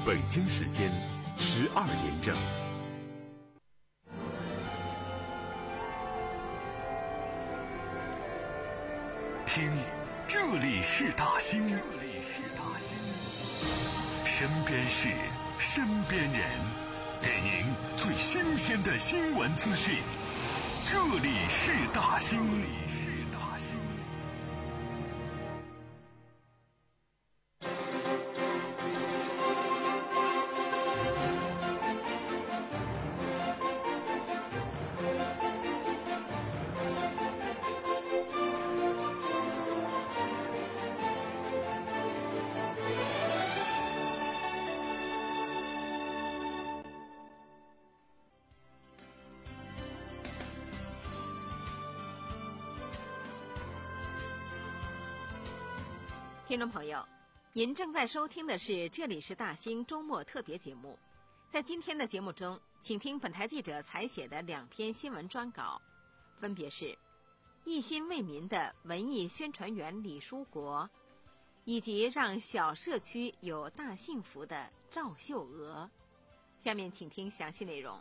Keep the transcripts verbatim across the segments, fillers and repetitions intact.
北京时间十二点整。听，这里是大兴，这里是大兴，身边事，身边人，给您最新鲜的新闻资讯。这里是大兴，这里是大兴。 听众朋友，您正在收听的是这里是大兴周末特别节目。在今天的节目中，请听本台记者采写的两篇新闻专稿，分别是一心为民的文艺宣传员李书国，以及让小社区有大幸福的赵秀娥。下面请听详细内容。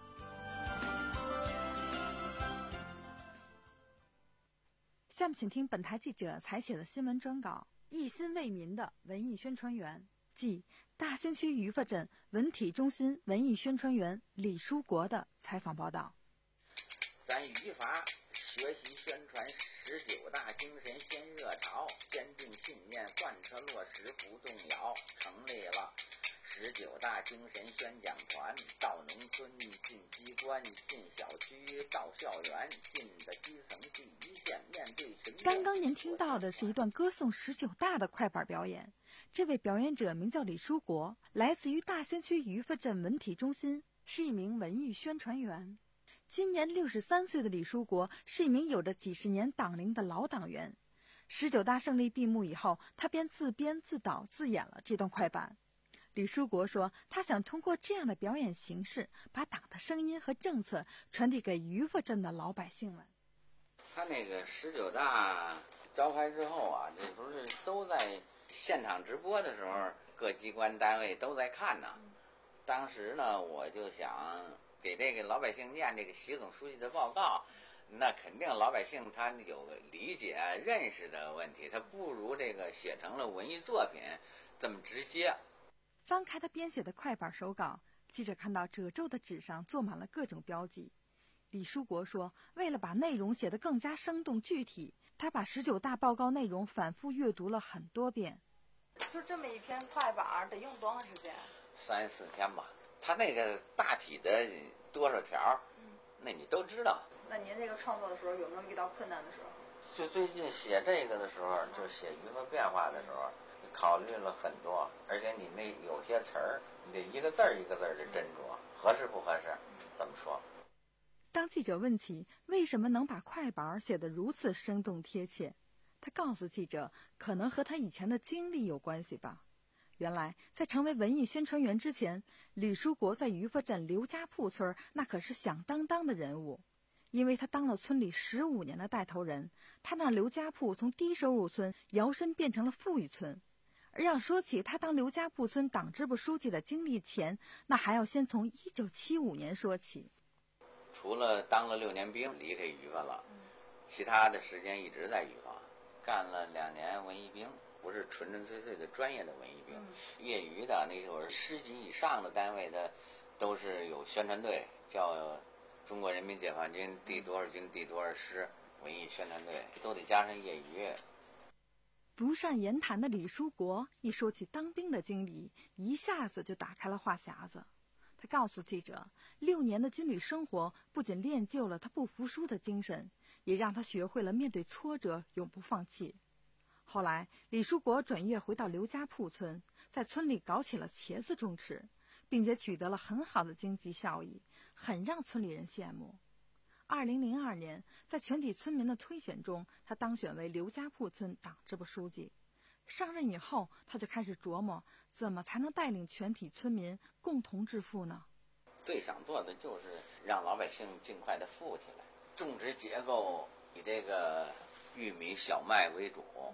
下面请听本台记者采写的新闻专稿，一心为民的文艺宣传员，即大兴区于发镇文体中心文艺宣传员李书国的采访报道。 咱语法学习宣传十九大精神先热潮，坚定信念贯彻落实不动摇，成立了十九大精神宣讲团，到农村进机关进小区到校园，进的基层第一线，面对群众。 刚刚您听到的是一段歌颂十九大的快板表演，这位表演者名叫李书国，来自于大兴区于发镇文体中心，是一名文艺宣传员。今年六十三岁的李书国是一名有着几十年党龄的老党员。十九大胜利闭幕以后，他便自编自导自演了这段快板。李书国说，他想通过这样的表演形式，把党的声音和政策传递给于发镇的老百姓们。 他那个十九大召开之后啊，这不是都在现场直播的时候，各机关单位都在看呢。当时呢，我就想给这个老百姓念这个习总书记的报告，那肯定老百姓他有个理解认识的问题，他不如这个写成了文艺作品这么直接。 翻开他编写的快板手稿，记者看到褶皱的纸上做满了各种标记。李书国说，为了把内容写得更加生动具体，他把十九大报告内容反复阅读了很多遍。 就这么一篇快板得用多长时间？ 三四天吧。他那个大体的多少条，嗯，那你都知道。 那您这个创作的时候有没有遇到困难的时候？ 就最近写这个的时候，就写语法变化的时候，考虑了很多，而且你那有些词儿，你得一个字儿一个字儿的斟酌，合适不合适，怎么说？ 当记者问起为什么能把快板写得如此生动贴切，他告诉记者，可能和他以前的经历有关系吧。原来在成为文艺宣传员之前，李书国在于发镇刘家铺村那可是响当当的人物，因为他当了村里十五年的带头人，他让刘家铺从低收入村摇身变成了富裕村。而要说起他当刘家铺村党支部书记的经历前，那还要先从一九七五年说起。 除了当了六年兵离开于发了，其他的时间一直在于发，干了两年文艺兵，不是纯纯粹粹的专业的文艺兵，嗯、业余的那会儿师级以上的单位的都是有宣传队，叫中国人民解放军第多少军第多少师文艺宣传队，都得加上业余。 不善言谈的李书国一说起当兵的经历，一下子就打开了话匣子。他告诉记者，六年的军旅生活不仅练就了他不服输的精神，也让他学会了面对挫折永不放弃。后来李书国转业回到刘家铺村，在村里搞起了茄子种植，并且取得了很好的经济效益，很让村里人羡慕。二零零二年，在全体村民的推选中，他当选为刘家铺村党支部书记。上任以后，他就开始琢磨怎么才能带领全体村民共同致富呢？ 最想做的就是让老百姓尽快的富起来。种植结构以这个玉米、小麦为主，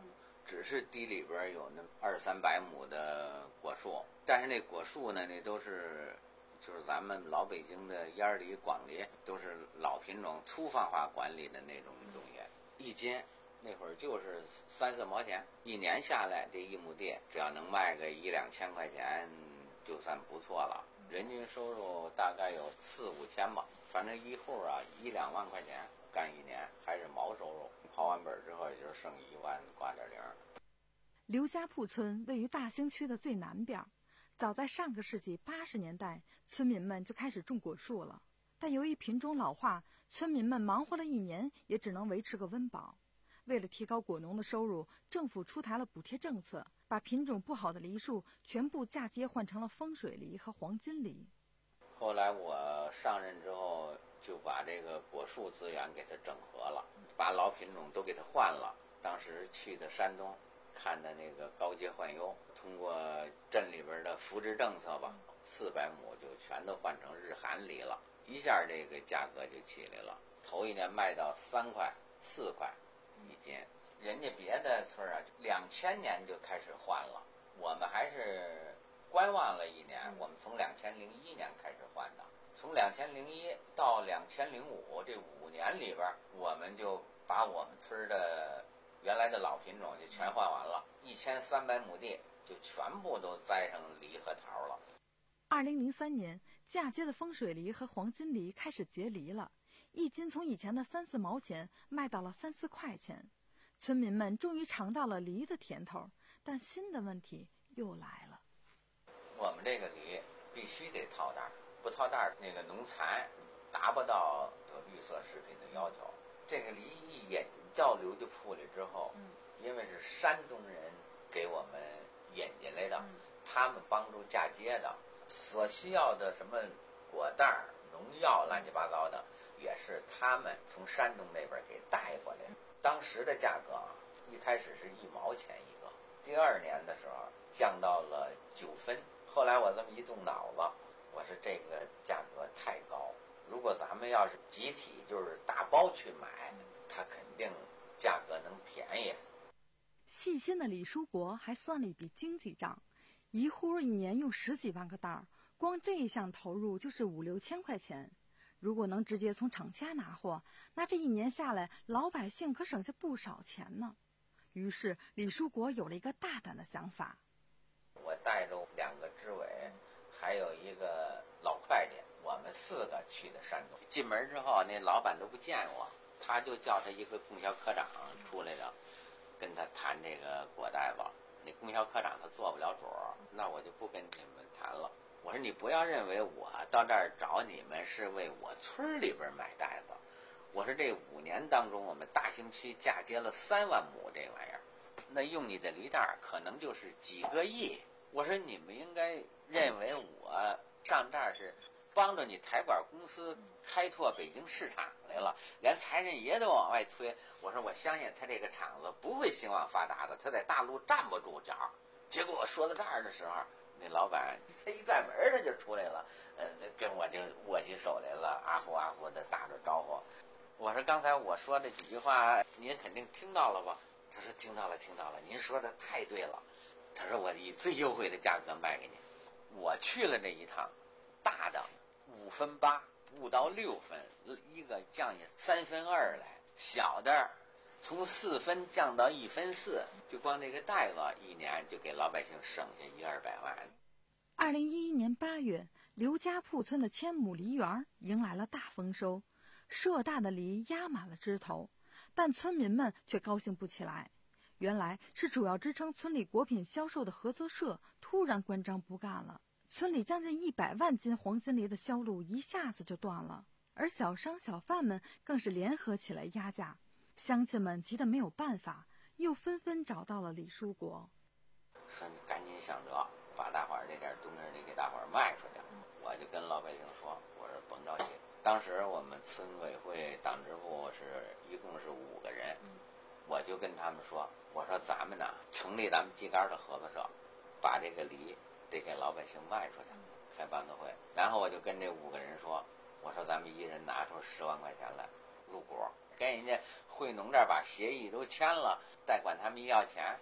只是地里边有那二三百亩的果树，但是那果树呢，那都是就是咱们老北京的烟儿梨、广梨，都是老品种粗放化管理的那种东西，一斤那会儿就是三四毛钱，一年下来这一亩地只要能卖个一两千块钱，就算不错了。人均收入大概有四五千吧，反正一户啊一两万块钱干一年，还是毛收入。刨完本之后也就剩一万挂点零。 刘家铺村位于大兴区的最南边，早在上个世纪八十年代，村民们就开始种果树了。但由于品种老化，村民们忙活了一年，也只能维持个温饱。为了提高果农的收入，政府出台了补贴政策，把品种不好的梨树全部嫁接换成了风水梨和黄金梨。 后来我上任之后，就把这个果树资源给它整合了，把老品种都给它换了。当时去的山东，看的那个高阶换优，通过镇里边的扶植政策吧，四百亩就全都换成日韩梨了，一下这个价格就起来了。头一年卖到三块、四块一斤，人家别的村啊，两千年就开始换了，我们还是观望了一年。我们从两千零一年开始换的，从两千零一到两千零五这五年里边，我们就把我们村的原来的老品种就全换完了，一千三百亩地就全部都栽上梨和桃了。 二零零三年，嫁接的风水梨和黄金梨开始结梨了，一斤从以前的三四毛钱卖到了三四块钱。村民们终于尝到了梨的甜头，但新的问题又来了。 我们这个梨必须得套袋，不套袋那个农残达不到绿色食品的要求。这个梨一引到刘家铺里之后，因为是山东人给我们引进来的，他们帮助嫁接的，所需要的什么果袋、农药乱七八糟的，也是他们从山东那边给带过来的。当时的价格啊，一开始是一毛钱一个，第二年的时候降到了九分。后来我这么一动脑子，我说这个价格太高，如果咱们要是集体就是打包去买，它肯定价格能便宜。 细心的李书国还算了一笔经济账，一户一年用十几万个袋儿，光这一项投入就是五六千块钱。如果能直接从厂家拿货，那这一年下来，老百姓可省下不少钱呢。于是李书国有了一个大胆的想法。 我带着两个支委，还有一个老会计，我们四个去的山东。进门之后，那老板都不见我，他就叫他一个供销科长出来的，跟他谈这个果袋子。那供销科长他做不了主，那我就不跟你们谈了。我说你不要认为我到这儿找你们是为我村里边买袋子，我说这五年当中我们大兴区嫁接了三万亩这玩意儿，那用你的梨袋可能就是几个亿。我说你们应该认为我上这儿是帮着你台管公司开拓北京市场来了，连财神爷都往外推。我说我相信他这个厂子不会兴旺发达的，他在大陆站不住脚。结果我说到这儿的时候，那老板他一拽门他就出来了，呃，跟我就握起手来了，啊呼啊呼的打着招呼。我说刚才我说的几句话您肯定听到了吧？他说听到了听到了，您说的太对了。他说我以最优惠的价格卖给你。我去了这一趟，大的五分八，不到六分，一个降下三分二来，小的从四分降到一分四，就光这个袋子一年就给老百姓省下一二百万。 二零一一年八月，刘家铺村的千亩梨园迎来了大丰收，硕大的梨压满了枝头，但村民们却高兴不起来。原来是主要支撑村里果品销售的合作社突然关张不干了，村里将近一百万斤黄金梨的销路一下子就断了，而小商小贩们更是联合起来压价。乡亲们急得没有办法，又纷纷找到了李书国， 说你赶紧想辙，把大伙儿这点冬根梨给大伙儿卖出去。我就跟老百姓说，我说甭着急。当时我们村委会党支部是一共是五个人，我就跟他们说，我说咱们呢成立咱们秸秆的合作社，把这个梨得给老百姓卖出去，开班子会。然后我就跟这五个人说，我说咱们一人拿出十万块钱来入股，跟人家惠农这儿把协议都签了，贷款他们一要钱，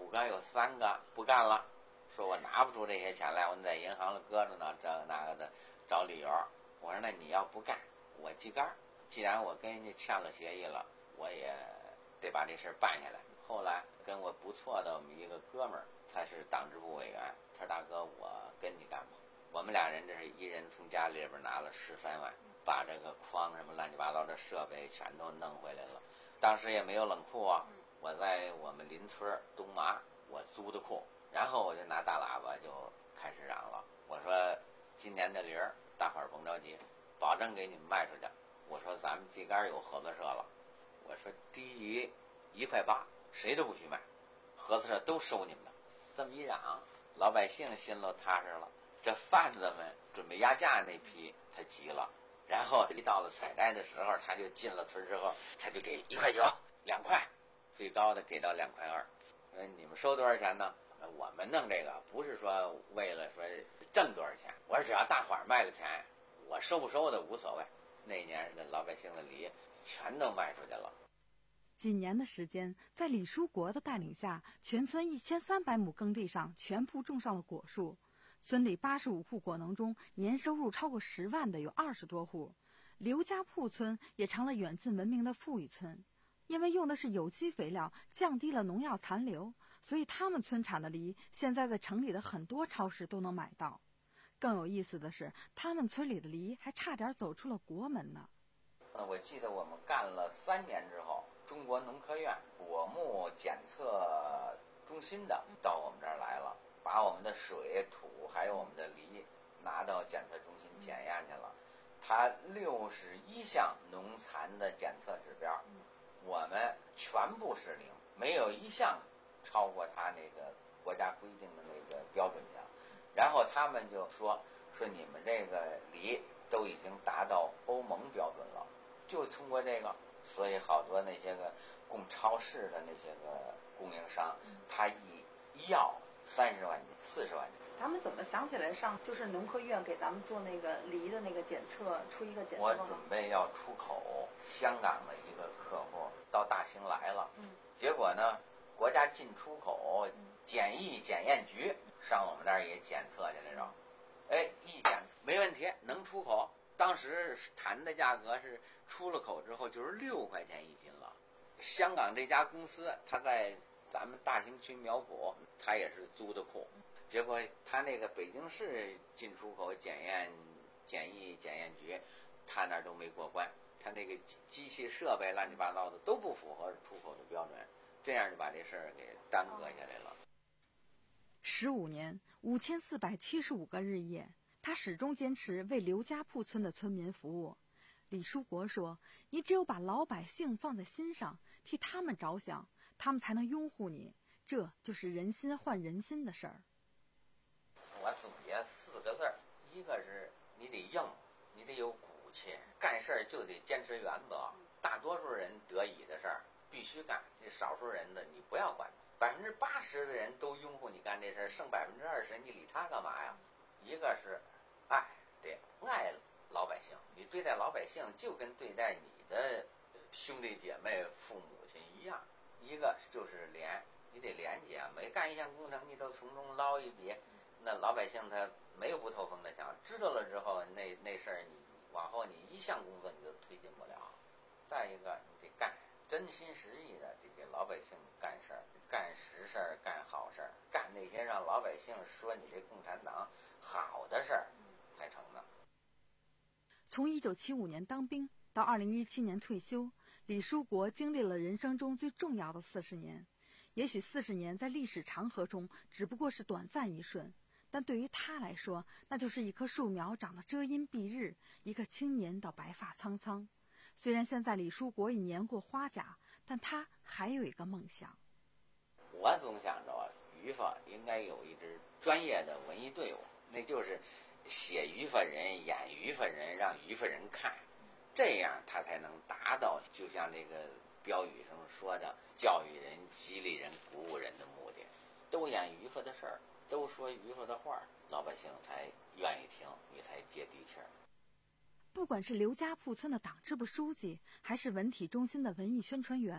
五个有三个不干了，说我拿不出这些钱来，我在银行里搁着呢，这个那个的找理由。我说那你要不干，我记杆。既然我跟人家签了协议了，我也得把这事办下来。后来跟我不错的我们一个哥们儿，他是党支部委员，他说大哥，我跟你干吧。我们俩人这是一人从家里边拿了十三万，把这个筐什么乱七八糟的设备全都弄回来了。当时也没有冷库啊，我在我们邻村东麻我租的库，然后我就拿大喇叭就开始嚷了。我说今年的梨儿大伙儿甭着急，保证给你们卖出去。我说咱们地杆有合作社了，我说低于一块八谁都不许卖，合作社都收你们的。这么一嚷，老百姓心里踏实了。这贩子们准备压价那批他急了，然后一到了采摘的时候，他就进了村之后，他就给一块九、两块，最高的给到两块二。呃，你们收多少钱呢？我们弄这个不是说为了说挣多少钱，我说只要大伙儿卖了钱，我收不收的无所谓。那年的老百姓的梨全都卖出去了。 几年的时间，在李书国的带领下，全村一千三百亩耕地上全部种上了果树。村里八十五户果农中，年收入超过十万的有二十多户。刘家铺村也成了远近闻名的富裕村，因为用的是有机肥料，降低了农药残留，所以他们村产的梨现在在城里的很多超市都能买到。更有意思的是，他们村里的梨还差点走出了国门呢。 我记得我们干了三年之后，中国农科院果木检测中心的到我们这儿来了，把我们的水土还有我们的梨拿到检测中心检验去了。它六十一项农残的检测指标，我们全部是零，没有一项超过它那个国家规定的那个标准的。然后他们就说说你们这个梨都已经达到欧盟标准了，就通过这个，所以好多那些个供超市的那些个供应商，他一一要三十万斤、四十万斤。 他们怎么想起来上就是农科院给咱们做那个梨的那个检测，出一个检测我报告？ 准备要出口，香港的一个客户到大兴来了， 嗯， 结果呢，国家进出口检疫检验局上我们那儿也检测去来着，哎，一检没问题，能出口。当时谈的价格是出了口之后就是六块钱一斤了。香港这家公司，他在咱们大兴区苗圃，他也是租的库。结果他那个北京市进出口检验检疫检验局，他那儿都没过关，他那个机器设备乱七八糟的都不符合出口的标准，这样就把这事儿给耽搁下来了。 十五年，五千四百七十五个日夜，他始终坚持为刘家铺村的村民服务。李书国说：“你只有把老百姓放在心上，替他们着想，他们才能拥护你。这就是人心换人心的事儿。” 我总结四个字儿，一个是你得硬，你得有骨气，干事儿就得坚持原则。大多数人得以的事儿必须干，这少数人的你不要管。百分之八十的人都拥护你干这事儿，剩百分之二十你理他干嘛呀？一个是爱，得爱老百姓，你对待老百姓就跟对待你的兄弟姐妹、父母亲一样。一个就是廉，你得廉洁，每干一项工程你都从中捞一笔。那老百姓他没有不透风的墙，知道了之后，那那事儿你往后你一项工作你都推进不了。再一个，你得干，真心实意的得给老百姓干事儿，干实事儿，干好事儿，干那些让老百姓说你这共产党好的事儿才成的。 从一九七五年当兵到二零一七年退休，李书国经历了人生中最重要的四十年。也许四十年在历史长河中只不过是短暂一瞬，但对于他来说，那就是一棵树苗长得遮阴蔽日，一个青年到白发苍苍。虽然现在李书国已年过花甲，但他还有一个梦想。 我总想着啊，于法应该有一支专业的文艺队伍，那就是写于法人、演于法人，让于法人看，这样他才能达到就像这个标语上说的，教育人、激励人、鼓舞人的目的。都演于法的事儿，都说于法的话，老百姓才愿意听，你才接地气儿。 不管是刘家铺村的党支部书记，还是文体中心的文艺宣传员，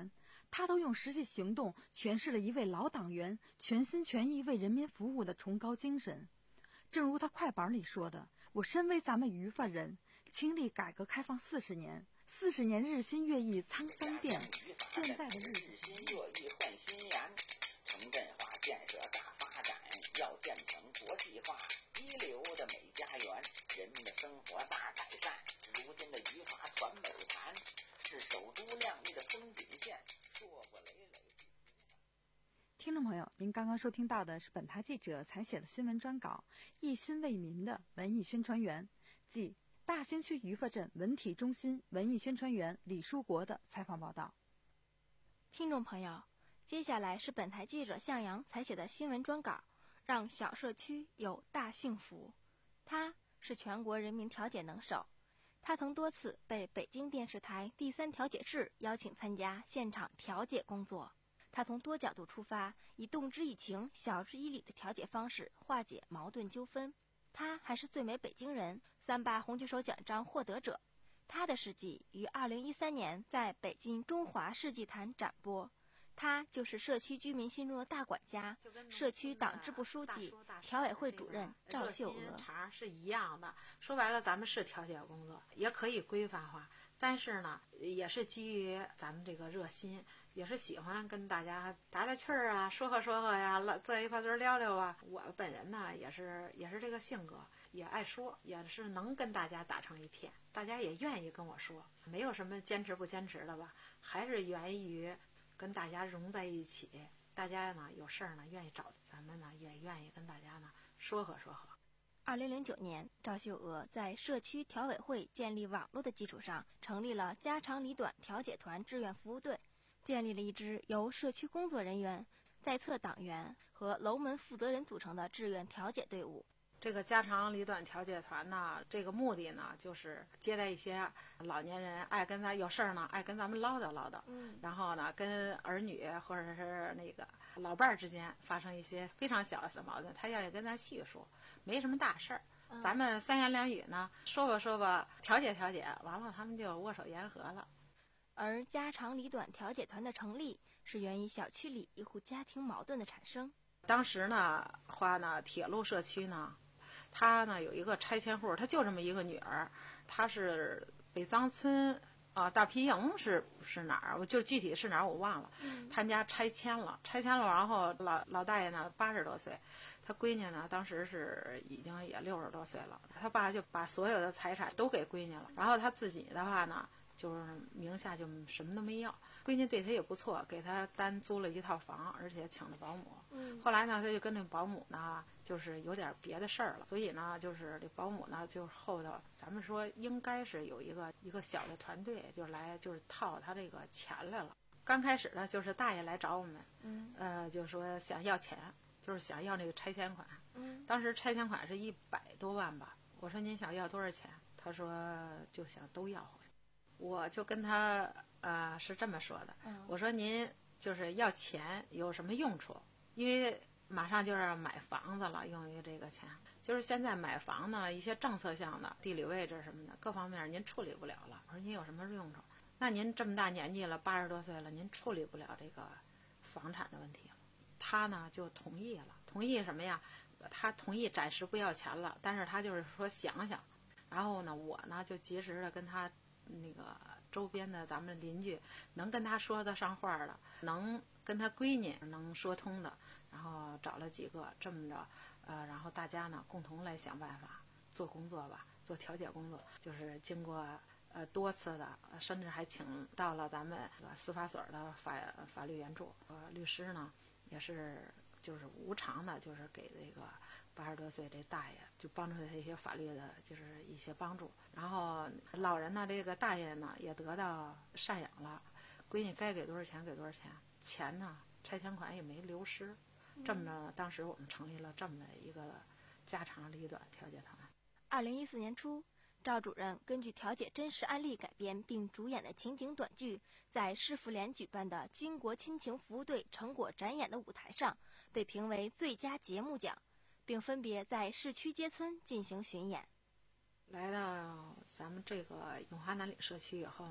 他都用实际行动诠释了一位老党员全心全意为人民服务的崇高精神。正如他快板里说的，我身为咱们于发人，经历改革开放四十年，四十年日新月异沧桑变，现在的日子日新月异焕新颜，城镇化建设大发展，要建成国际化一流的美家园，人民的生活大改善。如今的于发传美谈，是首都亮丽的风景线，硕果累累。 听众朋友，您刚刚收听到的是本台记者采写的新闻专稿，一心为民的文艺宣传员，即大兴区于发镇文体中心文艺宣传员李书国的采访报道。 听众朋友，接下来是本台记者向阳采写的新闻专稿，让小社区有大幸福。他是全国人民调解能手，他曾多次被北京电视台第三调解室邀请参加现场调解工作。他从多角度出发，以动之以情、晓之以理的调解方式化解矛盾纠纷。他还是最美北京人三八红举手奖章获得者。他的事迹于二零一三年在北京中华世纪坛展播。他就是社区居民心中的大管家，社区党支部书记、调委会主任赵秀娥。 茬是一样的，说白了，咱们是调解工作，也可以规范化，但是呢，也是基于咱们这个热心，也是喜欢跟大家打打趣儿啊，说和说和呀，坐一块堆聊聊啊。我本人呢，也是也是这个性格，也爱说，也是能跟大家打成一片，大家也愿意跟我说，没有什么坚持不坚持的吧，还是源于跟大家融在一起，大家呢有事儿呢愿意找咱们呢，也愿意跟大家呢说和说和。 二零零九年，赵秀娥在社区调委会建立网络的基础上，成立了家长里短调解团志愿服务队，建立了一支由社区工作人员、在册党员和楼门负责人组成的志愿调解队伍。 这个家长里短调解团呢，这个目的呢，就是接待一些老年人爱跟咱有事儿呢，爱跟咱们唠叨唠叨，嗯，然后呢，跟儿女或者是那个老伴儿之间发生一些非常小的小矛盾，他愿意跟咱叙述，没什么大事儿，嗯，咱们三言两语呢，说吧说吧，调解调解，完了他们就握手言和了。 而家长里短调解团的成立，是源于小区里一户家庭矛盾的产生。 当时呢，话呢，铁路社区呢。他呢有一个拆迁户，他就这么一个女儿，他是北藏村啊，大皮营是是哪儿？我就具体是哪儿我忘了。嗯、他们家拆迁了，拆迁了，然后老老大爷呢八十多岁，他闺女呢当时是已经也六十多岁了，他爸就把所有的财产都给闺女了，然后他自己的话呢，就是名下就什么都没要。闺女对他也不错，给他单租了一套房，而且请了保姆。嗯，后来呢，他就跟那保姆呢，就是有点别的事儿了，所以呢，就是这保姆呢，就后头咱们说应该是有一个一个小的团队，就来就是套他这个钱来了。刚开始呢，就是大爷来找我们，嗯，呃，就说想要钱，就是想要那个拆迁款。嗯，当时拆迁款是一百多万吧。我说您想要多少钱？他说就想都要回来。我就跟他呃是这么说的，嗯、我说您就是要钱有什么用处？因为马上就是要买房子了，用于这个钱，就是现在买房呢，一些政策项的地理位置什么的各方面您处理不了了。我说您有什么用处？那您这么大年纪了，八十多岁了，您处理不了这个房产的问题了。他呢就同意了，同意什么呀？他同意暂时不要钱了，但是他就是说想想。然后呢，我呢就及时的跟他那个周边的咱们邻居能跟他说得上话的，能跟他闺女能说通的，然后找了几个，这么着，呃，然后大家呢共同来想办法做工作吧，做调解工作，就是经过呃多次的，甚至还请到了咱们司法所的法法律援助，呃，律师呢也是就是无偿的，就是给这个八十多岁这大爷就帮助他一些法律的，就是一些帮助。然后老人呢，这个大爷呢也得到赡养了，闺女该给多少钱给多少钱，钱呢拆迁款也没流失。这么着，当时我们成立了这么的一个家长里短调解团。 二零一四年初，赵主任根据调解真实案例改编并主演的情景短剧，在市妇联举办的巾帼亲情服务队成果展演的舞台上，被评为最佳节目奖，并分别在市区街村进行巡演。 来到咱们这个永华南里社区以后呢，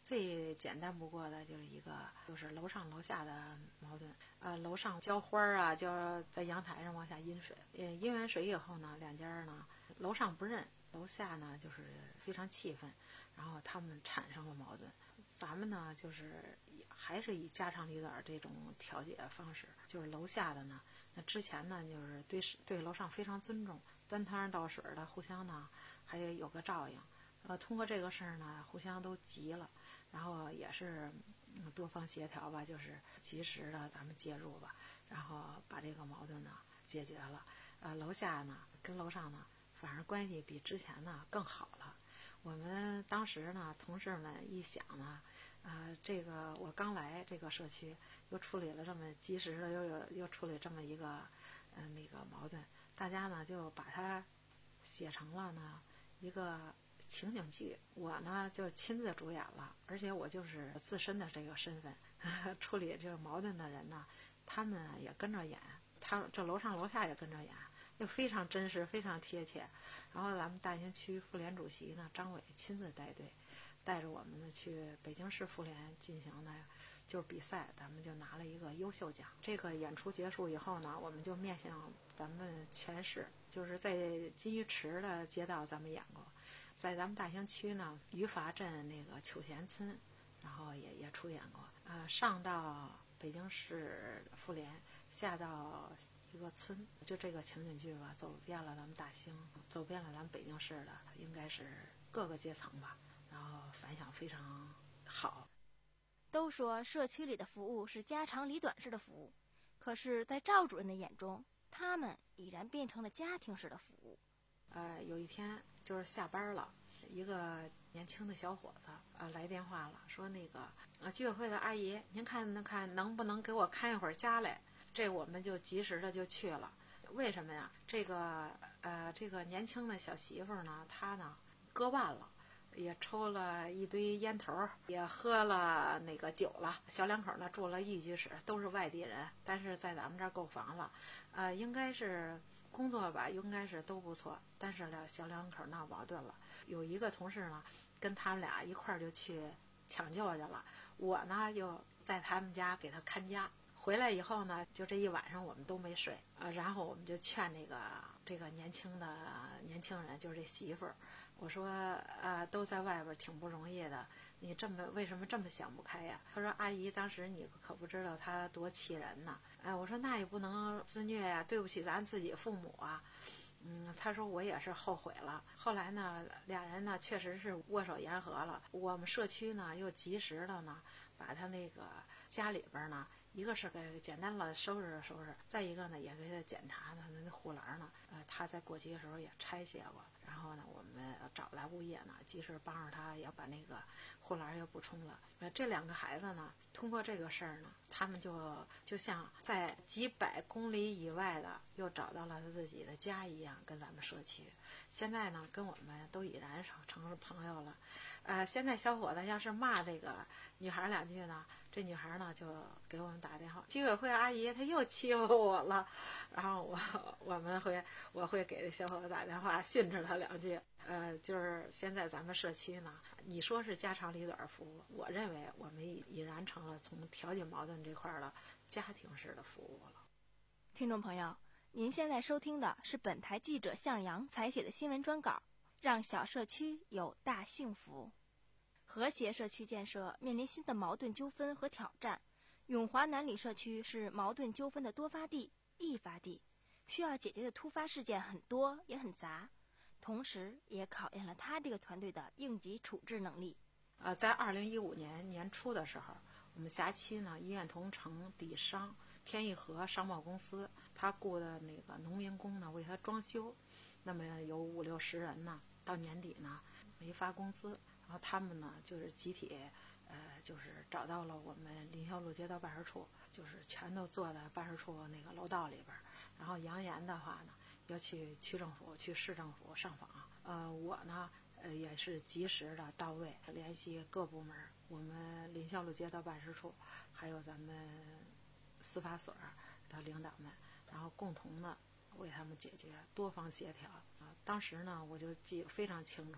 最简单不过的就是一个，就是楼上楼下的矛盾。呃，楼上浇花啊，就在阳台上往下阴水。呃，阴完水以后呢，两家呢，楼上不认，楼下呢就是非常气愤，然后他们产生了矛盾。咱们呢，就是还是以家长里短这种调解方式，就是楼下的呢，那之前呢，就是对对楼上非常尊重，端汤倒水的，互相呢还有个照应。呃，通过这个事儿呢，互相都急了，然后也是、嗯、多方协调吧，就是及时的咱们介入吧，然后把这个矛盾呢解决了。呃，楼下呢跟楼上呢，反而关系比之前呢更好了。我们当时呢，同事们一想呢，呃，这个我刚来这个社区，又处理了这么及时的，又有又处理这么一个嗯、呃、那个矛盾，大家呢就把它写成了呢一个情景剧，我呢就亲自主演了，而且我就是自身的这个身份呵呵处理这个矛盾的人呢，他们也跟着演，他这楼上楼下也跟着演，就非常真实，非常贴切。然后咱们大兴区妇联主席呢张伟亲自带队，带着我们呢去北京市妇联进行的就是比赛，咱们就拿了一个优秀奖。这个演出结束以后呢，我们就面向咱们全市，就是在金鱼池的街道咱们演过，在咱们大兴区呢余阀镇那个求贤村，然后也也出演过。呃，上到北京市妇联，下到一个村，就这个情景剧吧，走遍了咱们大兴，走遍了咱们北京市的，应该是各个阶层吧，然后反响非常好。 都说社区里的服务是家长里短式的服务，可是在赵主任的眼中，他们已然变成了家庭式的服务。 呃，有一天就是下班了，一个年轻的小伙子呃来电话了，说那个呃居委会的阿姨，您看能看能不能给我看一会儿家来？这我们就及时的就去了。为什么呀？这个呃这个年轻的小媳妇呢，她呢割腕了。也抽了一堆烟头，也喝了那个酒了。小两口呢住了一居室，都是外地人，但是在咱们这儿购房了。呃，应该是工作吧，应该是都不错。但是呢，小两口闹矛盾了。有一个同事呢，跟他们俩一块儿就去抢救去了。我呢又在他们家给他看家。回来以后呢，就这一晚上我们都没睡。呃，然后我们就劝那个这个年轻的年轻人，就是这媳妇儿。我说呃，都在外边挺不容易的，你这么为什么这么想不开呀？他说阿姨，当时你可不知道他多气人呢。哎，我说那也不能自虐呀，对不起咱自己父母啊。嗯，他说我也是后悔了。后来呢，俩人呢确实是握手言和了。我们社区呢又及时的呢，把他那个家里边呢，一个是给简单的收拾收拾，再一个呢也给他检查呢，那护栏呢，呃，他在过期的时候也拆卸过。然后呢，我们找来物业呢，及时帮着他也把那个护栏又补充了。呃，这两个孩子呢，通过这个事儿呢，他们就就像在几百公里以外的又找到了自己的家一样，跟咱们社区。现在呢，跟我们都已然成了朋友了。呃，现在小伙子要是骂这个女孩两句呢，这女孩呢就给我们打电话，居委会阿姨她又欺负我了，然后我我们会我会给小伙子打电话训斥他两句。呃，就是现在咱们社区呢，你说是家长里短服务，我认为我们已已然成了从调解矛盾这块的家庭式的服务了。 听众朋友，您现在收听的是本台记者向阳采写的新闻专稿，让小社区有大幸福。和谐社区建设面临新的矛盾纠纷和挑战。永华南里社区是矛盾纠纷的多发地、易发地，需要解决的突发事件很多也很杂，同时也考验了他这个团队的应急处置能力。 呃，在二零一五年年初的时候，我们辖区呢医院同城底商天益和商贸公司，他雇的那个农民工呢为他装修，那么有五六十人呢，到年底呢没发工资，然后他们呢就是集体呃就是找到了我们林霄路街道办事处，就是全都坐在办事处那个楼道里边，然后扬言的话呢要去区政府去市政府上访。呃我呢呃也是及时的到位，联系各部门，我们林霄路街道办事处还有咱们司法所的领导们，然后共同的为他们解决，多方协调。啊，当时呢我就记非常清楚，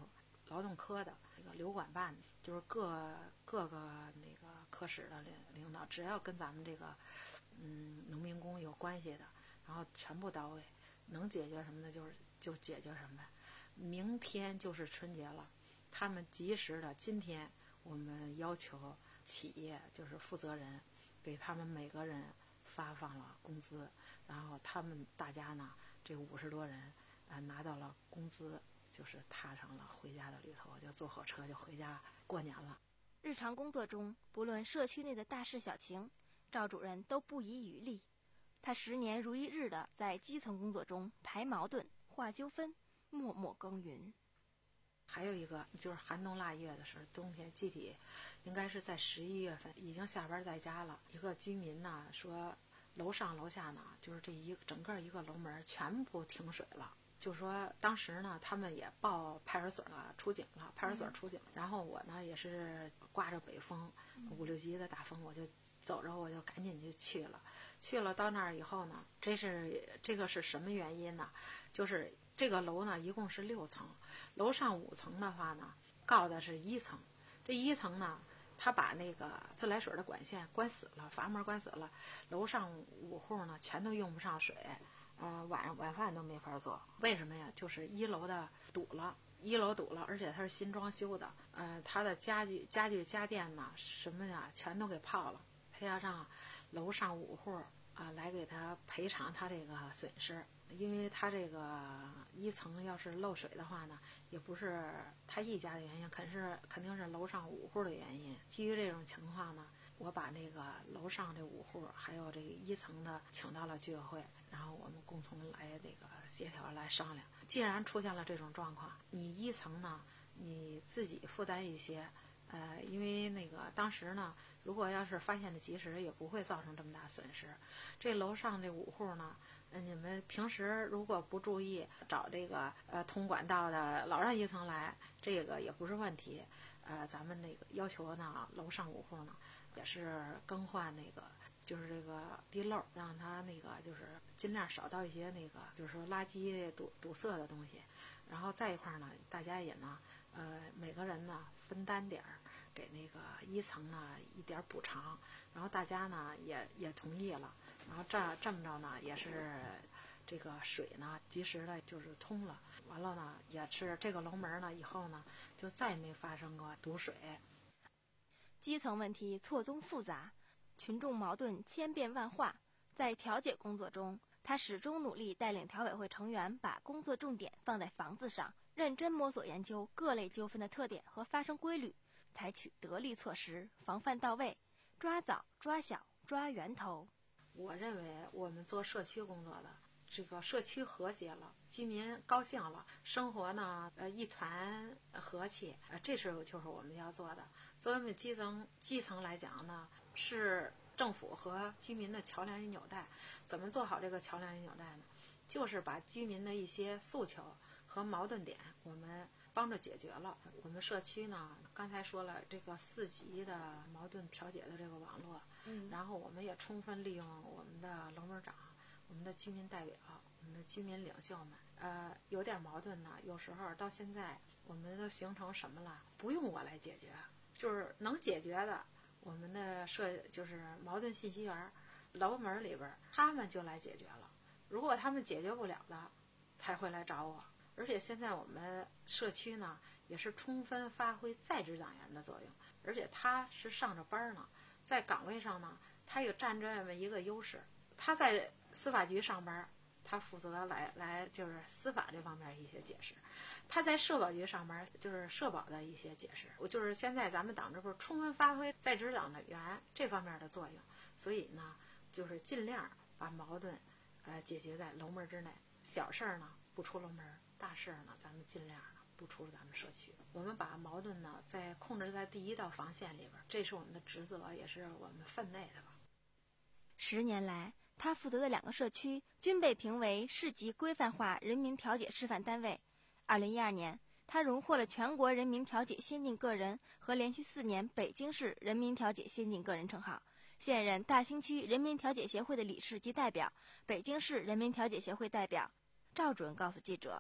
劳动科的那个流管办，就是各各个那个科室的领领导，只要跟咱们这个嗯农民工有关系的，然后全部到位，能解决什么的就是就解决什么。明天就是春节了，他们及时的，今天我们要求企业就是负责人给他们每个人发放了工资，然后他们大家呢这五十多人啊、呃、拿到了工资，就是踏上了回家的旅途，就坐火车就回家过年了。 日常工作中，不论社区内的大事小情，赵主任都不遗余力。他十年如一日的在基层工作中排矛盾、化纠纷，默默耕耘。 还有一个就是寒冬腊月的时候，冬天具体应该是在十一月份，已经下班在家了。一个居民呢说，楼上楼下呢，就是这一整个一个楼门全部停水了。就说当时呢，他们也报派出所了，出警了，派出所出警。嗯、然后我呢也是刮着北风，五六级的大风，我就走着我就赶紧就去了。去了到那儿以后呢，这是这个是什么原因呢？就是这个楼呢一共是六层，楼上五层的话呢，告的是一层。这一层呢，他把那个自来水的管线关死了，阀门关死了，楼上五户呢全都用不上水。呃，晚上晚饭都没法做，为什么呀？就是一楼的堵了，一楼堵了，而且它是新装修的，呃，它的家具、家具、家电呢，什么呀，全都给泡了。他要让楼上五户啊、呃、来给他赔偿他这个损失，因为他这个一层要是漏水的话呢，也不是他一家的原因，肯是肯定是楼上五户的原因。基于这种情况呢，我把那个楼上这五户还有这个一层的请到了居委会，然后我们共同来那个协调来商量。既然出现了这种状况，你一层呢你自己负担一些，呃，因为那个当时呢，如果要是发现的及时，也不会造成这么大损失。这楼上这五户呢，呃，你们平时如果不注意，找这个呃通管道的老让一层来，这个也不是问题。呃，咱们那个要求呢，楼上五户呢也是更换那个。就是这个地漏，让它那个就是尽量少到一些那个，就是说垃圾堵堵塞的东西。然后再一块呢，大家也呢，呃，每个人呢分担点儿，给那个一层呢一点补偿。然后大家呢也也同意了。然后这这么着呢，也是这个水呢及时的就是通了。完了呢，也是这个楼门呢以后呢就再没发生过堵水。 基层问题错综复杂。群众矛盾千变万化，在调解工作中，他始终努力带领调委会成员把工作重点放在房子上，认真摸索研究各类纠纷的特点和发生规律，采取得力措施，防范到位，抓早抓小抓源头。 我认为我们做社区工作的，这个社区和谐了，居民高兴了，生活呢呃一团和气，呃这是就是我们要做的。作为我们基层基层来讲呢，是政府和居民的桥梁与纽带。怎么做好这个桥梁与纽带呢？就是把居民的一些诉求和矛盾点，我们帮着解决了。我们社区呢，刚才说了这个四级的矛盾调解的这个网络，嗯，然后我们也充分利用我们的楼门长、我们的居民代表、我们的居民领袖们。呃，有点矛盾呢，有时候到现在我们都形成什么了？不用我来解决，就是能解决的。我们的社就是矛盾信息源楼门里边，他们就来解决了。如果他们解决不了的，才会来找我。而且现在我们社区呢，也是充分发挥在职党员的作用，而且他是上着班呢，在岗位上呢，他有占这么一个优势。他在司法局上班，他负责来来就是司法这方面一些解释。他在社保局上班，就是社保的一些解释。我就是现在咱们党支部充分发挥在职党的员这方面的作用，所以呢，就是尽量把矛盾，呃，解决在楼门之内。小事儿呢不出楼门，大事儿呢咱们尽量呢不出咱们社区。我们把矛盾呢在控制在第一道防线里边，这是我们的职责，也是我们分内的吧。 十年来，他负责的两个社区均被评为市级规范化人民调解示范单位。二零一二年，他荣获了全国人民调解先进个人和连续四年北京市人民调解先进个人称号，现任大兴区人民调解协会的理事及代表，北京市人民调解协会代表。赵主任告诉记者，只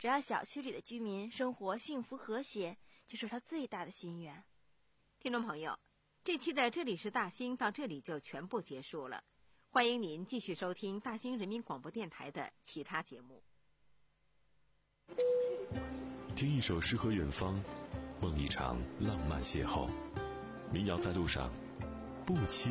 只要小区里的居民生活幸福和谐，就是他最大的心愿。 听众朋友，这期的这里是大兴到这里就全部结束了，欢迎您继续收听大兴人民广播电台的其他节目。 听一首诗和远方，梦一场浪漫邂逅。民谣在路上，不期